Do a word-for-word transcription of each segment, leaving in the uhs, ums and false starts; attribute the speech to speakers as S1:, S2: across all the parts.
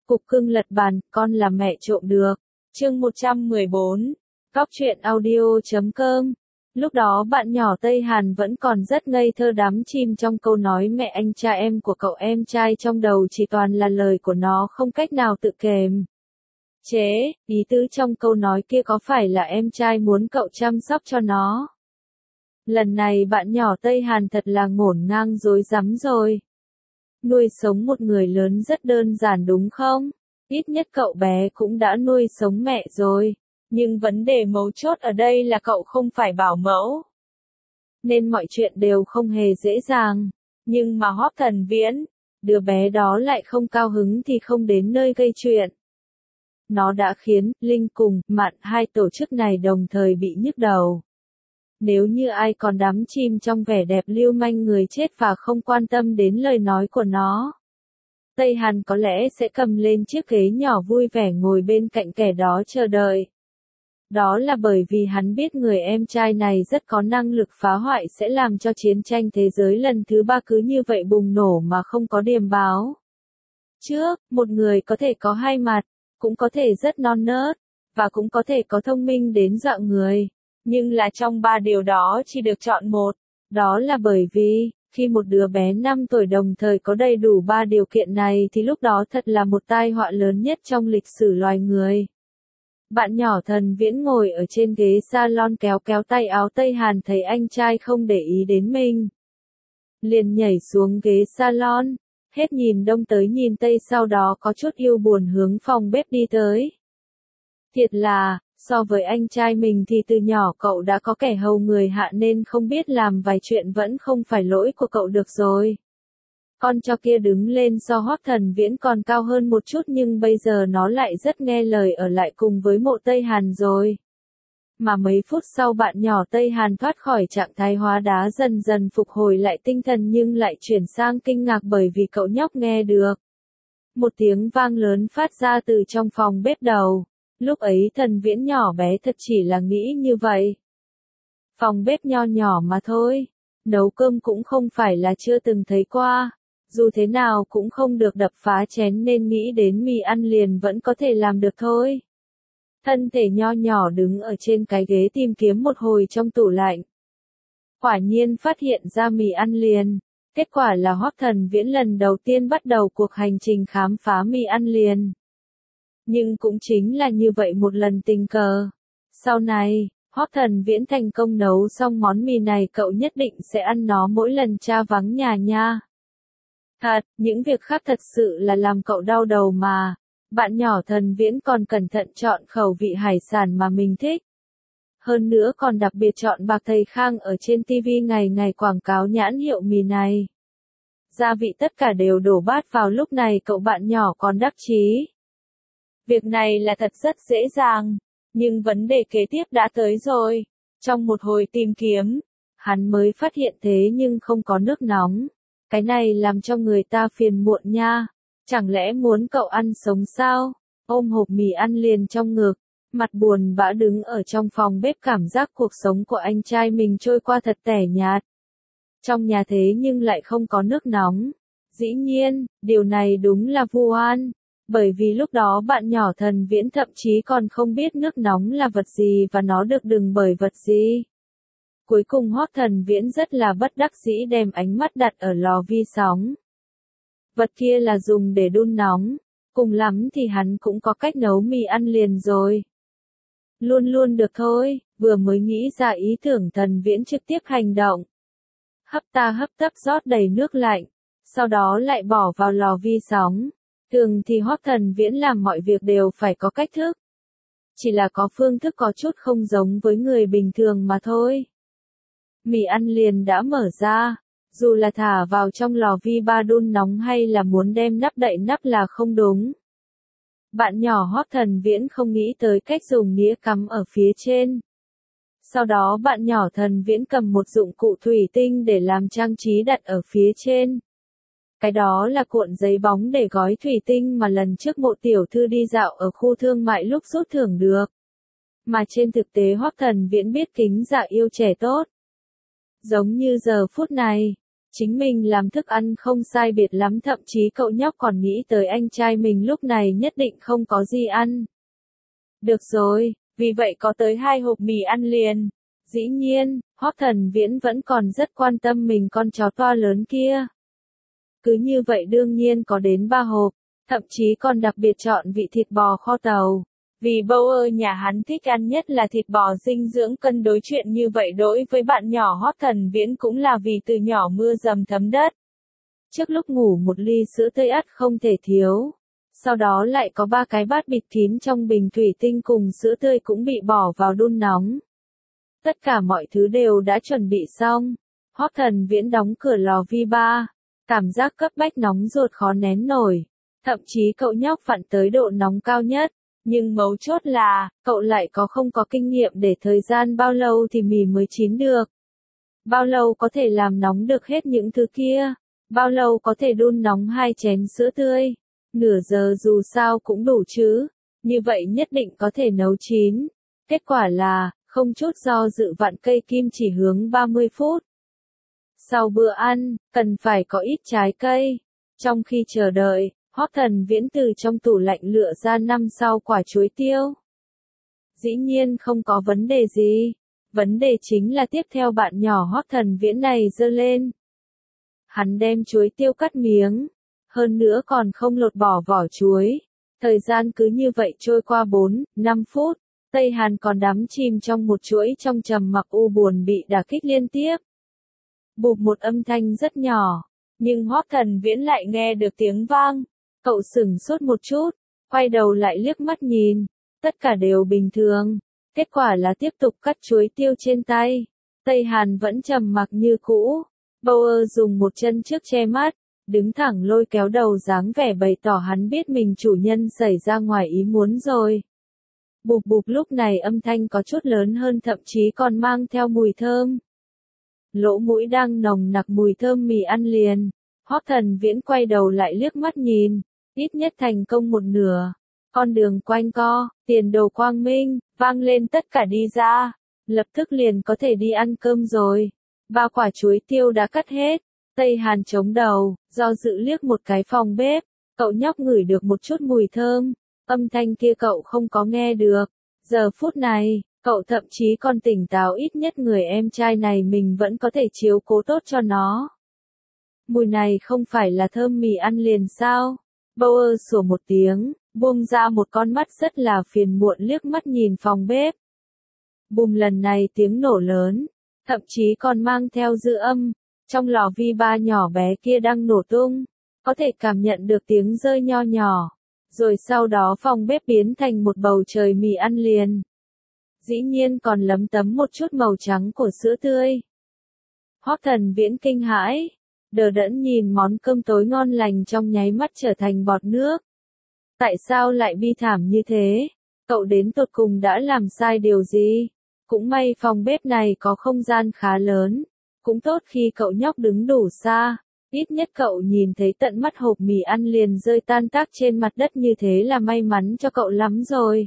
S1: Cục cưng lật bàn, con là mẹ trộm được. Chương một trăm mười bốn. Cóc truyện audio chấm com. Lúc đó bạn nhỏ Tây Hàn vẫn còn rất ngây thơ đắm chìm trong câu nói mẹ anh cha em của cậu em trai, trong đầu chỉ toàn là lời của nó không cách nào tự kềm chế. Ý tứ trong câu nói kia có phải là em trai muốn cậu chăm sóc cho nó? Lần này bạn nhỏ Tây Hàn thật là ngổn ngang rối rắm rồi. Nuôi sống một người lớn rất đơn giản đúng không? Ít nhất cậu bé cũng đã nuôi sống mẹ rồi. Nhưng vấn đề mấu chốt ở đây là cậu không phải bảo mẫu, nên mọi chuyện đều không hề dễ dàng. Nhưng mà Hoắc Thần Viễn, đứa bé đó lại không cao hứng thì không đến nơi gây chuyện. Nó đã khiến Linh cùng Mạn, hai tổ chức này đồng thời bị nhức đầu. Nếu như ai còn đắm chìm trong vẻ đẹp lưu manh người chết và không quan tâm đến lời nói của nó, Tây Hàn có lẽ sẽ cầm lên chiếc ghế nhỏ vui vẻ ngồi bên cạnh kẻ đó chờ đợi. Đó là bởi vì hắn biết người em trai này rất có năng lực phá hoại, sẽ làm cho chiến tranh thế giới lần thứ ba cứ như vậy bùng nổ mà không có điềm báo trước. Một người có thể có hai mặt, cũng có thể rất non nớt, và cũng có thể có thông minh đến dọa người. Nhưng là trong ba điều đó chỉ được chọn một. Đó là bởi vì, khi một đứa bé năm tuổi đồng thời có đầy đủ ba điều kiện này thì lúc đó thật là một tai họa lớn nhất trong lịch sử loài người. Bạn nhỏ Thần Viễn ngồi ở trên ghế salon kéo kéo tay áo Tây Hàn, thấy anh trai không để ý đến mình, liền nhảy xuống ghế salon, hết nhìn đông tới nhìn tây, sau đó có chút yêu buồn hướng phòng bếp đi tới. Thiệt là, so với anh trai mình thì từ nhỏ cậu đã có kẻ hầu người hạ nên không biết làm vài chuyện vẫn không phải lỗi của cậu được rồi. Con chó kia đứng lên so Hoắc Thần Viễn còn cao hơn một chút, nhưng bây giờ nó lại rất nghe lời ở lại cùng với Mộ Tây Hàn rồi. Mà mấy phút sau bạn nhỏ Tây Hàn thoát khỏi trạng thái hóa đá, dần dần phục hồi lại tinh thần, nhưng lại chuyển sang kinh ngạc bởi vì cậu nhóc nghe được một tiếng vang lớn phát ra từ trong phòng bếp đầu. Lúc ấy Thần Viễn nhỏ bé thật chỉ là nghĩ như vậy. Phòng bếp nho nhỏ mà thôi, nấu cơm cũng không phải là chưa từng thấy qua. Dù thế nào cũng không được đập phá chén nên nghĩ đến mì ăn liền vẫn có thể làm được thôi. Thân thể nho nhỏ đứng ở trên cái ghế tìm kiếm một hồi trong tủ lạnh. Quả nhiên phát hiện ra mì ăn liền. Kết quả là Hoắc Thần Viễn lần đầu tiên bắt đầu cuộc hành trình khám phá mì ăn liền. Nhưng cũng chính là như vậy một lần tình cờ. Sau này, Hoắc Thần Viễn thành công nấu xong món mì này, cậu nhất định sẽ ăn nó mỗi lần cha vắng nhà nha. Thật, những việc khác thật sự là làm cậu đau đầu mà. Bạn nhỏ Thần Viễn còn cẩn thận chọn khẩu vị hải sản mà mình thích. Hơn nữa còn đặc biệt chọn bạc thầy Khang ở trên ti vi ngày ngày quảng cáo nhãn hiệu mì này. Gia vị tất cả đều đổ bát vào, lúc này cậu bạn nhỏ còn đắc chí. Việc này là thật rất dễ dàng, nhưng vấn đề kế tiếp đã tới rồi. Trong một hồi tìm kiếm, hắn mới phát hiện thế nhưng không có nước nóng. Cái này làm cho người ta phiền muộn nha. Chẳng lẽ muốn cậu ăn sống sao? Ôm hộp mì ăn liền trong ngực, mặt buồn bã đứng ở trong phòng bếp, cảm giác cuộc sống của anh trai mình trôi qua thật tẻ nhạt. Trong nhà thế nhưng lại không có nước nóng. Dĩ nhiên, điều này đúng là vu oan. Bởi vì lúc đó bạn nhỏ Thần Viễn thậm chí còn không biết nước nóng là vật gì và nó được đựng bởi vật gì. Cuối cùng Hoắc Thần Viễn rất là bất đắc dĩ đem ánh mắt đặt ở lò vi sóng. Vật kia là dùng để đun nóng, cùng lắm thì hắn cũng có cách nấu mì ăn liền rồi. Luôn luôn được thôi, vừa mới nghĩ ra ý tưởng Thần Viễn trực tiếp hành động. Hấp ta hấp tấp rót đầy nước lạnh, sau đó lại bỏ vào lò vi sóng. Thường thì Hoắc Thần Viễn làm mọi việc đều phải có cách thức. Chỉ là có phương thức có chút không giống với người bình thường mà thôi. Mì ăn liền đã mở ra, dù là thả vào trong lò vi ba đun nóng hay là muốn đem nắp đậy nắp là không đúng. Bạn nhỏ Hoắc Thần Viễn không nghĩ tới cách dùng nĩa cắm ở phía trên. Sau đó bạn nhỏ Thần Viễn cầm một dụng cụ thủy tinh để làm trang trí đặt ở phía trên. Cái đó là cuộn giấy bóng để gói thủy tinh mà lần trước Mộ tiểu thư đi dạo ở khu thương mại lúc rút thưởng được. Mà trên thực tế Hoắc Thần Viễn biết kính dạ yêu trẻ tốt. Giống như giờ phút này, Chính mình làm thức ăn không sai biệt lắm, thậm chí cậu nhóc còn nghĩ tới anh trai mình lúc này nhất định không có gì ăn. Được rồi, vì vậy có tới hai hộp mì ăn liền. Dĩ nhiên, Hoắc Thần Viễn vẫn còn rất quan tâm mình con chó toa lớn kia. Cứ như vậy đương nhiên có đến ba hộp, thậm chí còn đặc biệt chọn vị thịt bò kho tàu. Vì Bauer nhà hắn thích ăn nhất là thịt bò dinh dưỡng cân đối, chuyện như vậy đối với bạn nhỏ Hoắc Thần Viễn cũng là vì từ nhỏ mưa dầm thấm đất. Trước lúc ngủ một ly sữa tươi ắt không thể thiếu. Sau đó lại có ba cái bát bịt kín trong bình thủy tinh cùng sữa tươi cũng bị bỏ vào đun nóng. Tất cả mọi thứ đều đã chuẩn bị xong. Hoắc Thần Viễn đóng cửa lò vi ba. Cảm giác cấp bách nóng ruột khó nén nổi. Thậm chí cậu nhóc vặn tới độ nóng cao nhất. Nhưng mấu chốt là, cậu lại có không có kinh nghiệm để thời gian bao lâu thì mì mới chín được. Bao lâu có thể làm nóng được hết những thứ kia. Bao lâu có thể đun nóng hai chén sữa tươi. Nửa giờ dù sao cũng đủ chứ. Như vậy nhất định có thể nấu chín. Kết quả là, không chút do dự vặn cây kim chỉ hướng ba mươi phút. Sau bữa ăn, cần phải có ít trái cây. Trong khi chờ đợi, Hoắc Thần Viễn từ trong tủ lạnh lựa ra năm sau quả chuối tiêu. Dĩ nhiên không có vấn đề gì. Vấn đề chính là tiếp theo bạn nhỏ Hoắc Thần Viễn này giơ lên. Hắn đem chuối tiêu cắt miếng. Hơn nữa còn không lột bỏ vỏ chuối. Thời gian cứ như vậy trôi qua bốn, năm phút. Tây Hàn còn đắm chìm trong một chuỗi trong trầm mặc u buồn bị đả kích liên tiếp. Bụp một âm thanh rất nhỏ. Nhưng Hoắc Thần Viễn lại nghe được tiếng vang. Cậu sửng sốt một chút. Quay đầu lại liếc mắt nhìn. Tất cả đều bình thường. Kết quả là tiếp tục cắt chuối tiêu trên tay. Tây Hàn vẫn trầm mặc như cũ. Bauer dùng một chân trước che mắt. Đứng thẳng lôi kéo đầu dáng vẻ bày tỏ hắn biết mình chủ nhân xảy ra ngoài ý muốn rồi. Bụp bụp lúc này âm thanh có chút lớn hơn, thậm chí còn mang theo mùi thơm. Lỗ mũi đang nồng nặc mùi thơm mì ăn liền. Hoắc Thần Viễn quay đầu lại liếc mắt nhìn. Ít nhất thành công một nửa. Con đường quanh co, tiền đồ quang minh, vang lên tất cả đi ra. Lập tức liền có thể đi ăn cơm rồi. Ba quả chuối tiêu đã cắt hết. Tây Hàn chống đầu, do dự liếc một cái phòng bếp. Cậu nhóc ngửi được một chút mùi thơm. Âm thanh kia cậu không có nghe được. Giờ phút này, cậu thậm chí còn tỉnh táo, ít nhất người em trai này mình vẫn có thể chiếu cố tốt cho nó. Mùi này không phải là thơm mì ăn liền sao? Bauer sủa một tiếng, buông ra một con mắt rất là phiền muộn liếc mắt nhìn phòng bếp. Bùm, lần này tiếng nổ lớn, thậm chí còn mang theo dư âm. Trong lò vi ba nhỏ bé kia đang nổ tung, có thể cảm nhận được tiếng rơi nho nhỏ. Rồi sau đó phòng bếp biến thành một bầu trời mì ăn liền. Dĩ nhiên còn lấm tấm một chút màu trắng của sữa tươi. Hoắc Thần Viễn kinh hãi, đờ đẫn nhìn món cơm tối ngon lành trong nháy mắt trở thành bọt nước. Tại sao lại bi thảm như thế? Cậu đến tột cùng đã làm sai điều gì? Cũng may phòng bếp này có không gian khá lớn. Cũng tốt khi cậu nhóc đứng đủ xa. Ít nhất cậu nhìn thấy tận mắt hộp mì ăn liền rơi tan tác trên mặt đất, như thế là may mắn cho cậu lắm rồi.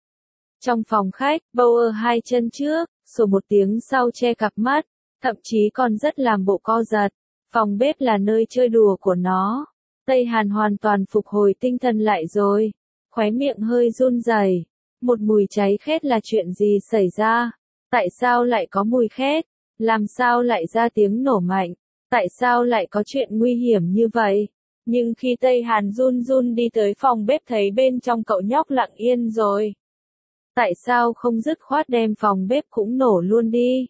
S1: Trong phòng khách, Bauer hai chân trước, sổ một tiếng sau che cặp mắt, thậm chí còn rất làm bộ co giật. Phòng bếp là nơi chơi đùa của nó. Tây Hàn hoàn toàn phục hồi tinh thần lại rồi. Khóe miệng hơi run rẩy. Một mùi cháy khét là chuyện gì xảy ra? Tại sao lại có mùi khét? Làm sao lại ra tiếng nổ mạnh? Tại sao lại có chuyện nguy hiểm như vậy? Nhưng khi Tây Hàn run run đi tới phòng bếp thấy bên trong cậu nhóc lặng yên rồi. Tại sao không dứt khoát đem phòng bếp cũng nổ luôn đi?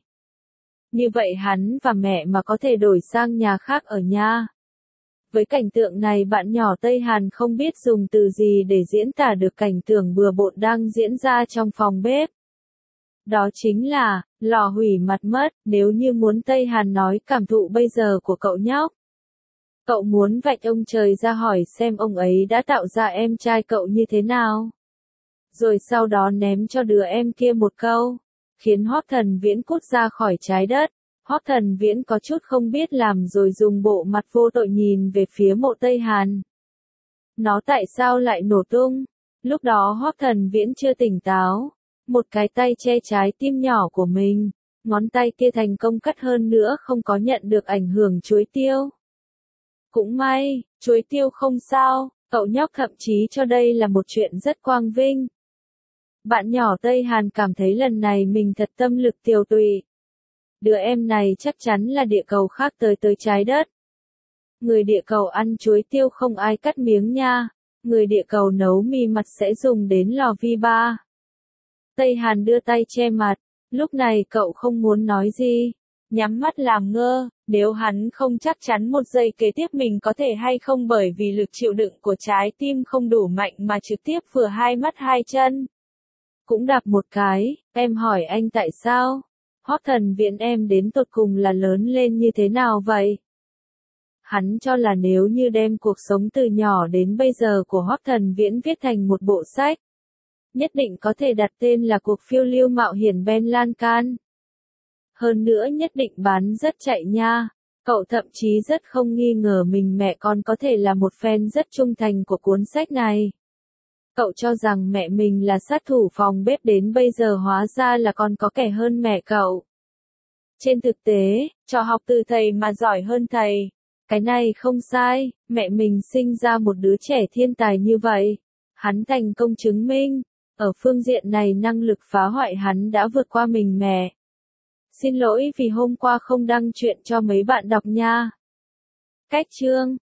S1: Như vậy hắn và mẹ mà có thể đổi sang nhà khác ở nha. Với cảnh tượng này bạn nhỏ Tây Hàn không biết dùng từ gì để diễn tả được cảnh tượng bừa bộn đang diễn ra trong phòng bếp. Đó chính là, lò hủy mặt mất, nếu như muốn Tây Hàn nói cảm thụ bây giờ của cậu nhóc. Cậu muốn vạch ông trời ra hỏi xem ông ấy đã tạo ra em trai cậu như thế nào. Rồi sau đó ném cho đứa em kia một câu, khiến Hoắc Thần Viễn cút ra khỏi trái đất. Hoắc Thần Viễn có chút không biết làm rồi dùng bộ mặt vô tội nhìn về phía mộ Tây Hàn. Nó tại sao lại nổ tung? Lúc đó Hoắc Thần Viễn chưa tỉnh táo. Một cái tay che trái tim nhỏ của mình. ngón tay kia thành công cắt hơn nữa không có nhận được ảnh hưởng chuối tiêu. Cũng may, chuối tiêu không sao, cậu nhóc thậm chí cho đây là một chuyện rất quang vinh. Bạn nhỏ Tây Hàn cảm thấy lần này mình thật tâm lực tiều tụy. Đứa em này chắc chắn là địa cầu khác tới tới trái đất. Người địa cầu ăn chuối tiêu không ai cắt miếng nha. Người địa cầu nấu mì mặt sẽ dùng đến lò vi ba. Tây Hàn đưa tay che mặt, lúc này cậu không muốn nói gì. Nhắm mắt làm ngơ, nếu hắn không chắc chắn một giây kế tiếp mình có thể hay không bởi vì lực chịu đựng của trái tim không đủ mạnh mà trực tiếp vừa hai mắt hai chân. Cũng đạp một cái, em hỏi anh tại sao? Hoắc Thần Viễn em đến tột cùng là lớn lên như thế nào vậy? Hắn cho là nếu như đem cuộc sống từ nhỏ đến bây giờ của Hoắc Thần Viễn viết thành một bộ sách, nhất định có thể đặt tên là cuộc phiêu lưu mạo hiểm Ben Lan Can. Hơn nữa nhất định bán rất chạy nha. Cậu thậm chí rất không nghi ngờ mình mẹ con có thể là một fan rất trung thành của cuốn sách này. Cậu cho rằng mẹ mình là sát thủ phòng bếp đến bây giờ hóa ra là còn có kẻ hơn mẹ cậu. Trên thực tế, trò học từ thầy mà giỏi hơn thầy. Cái này không sai, mẹ mình sinh ra một đứa trẻ thiên tài như vậy. Hắn thành công chứng minh, ở phương diện này năng lực phá hoại hắn đã vượt qua mình mẹ. Xin lỗi vì hôm qua không đăng chuyện cho mấy bạn đọc nha. Cách chương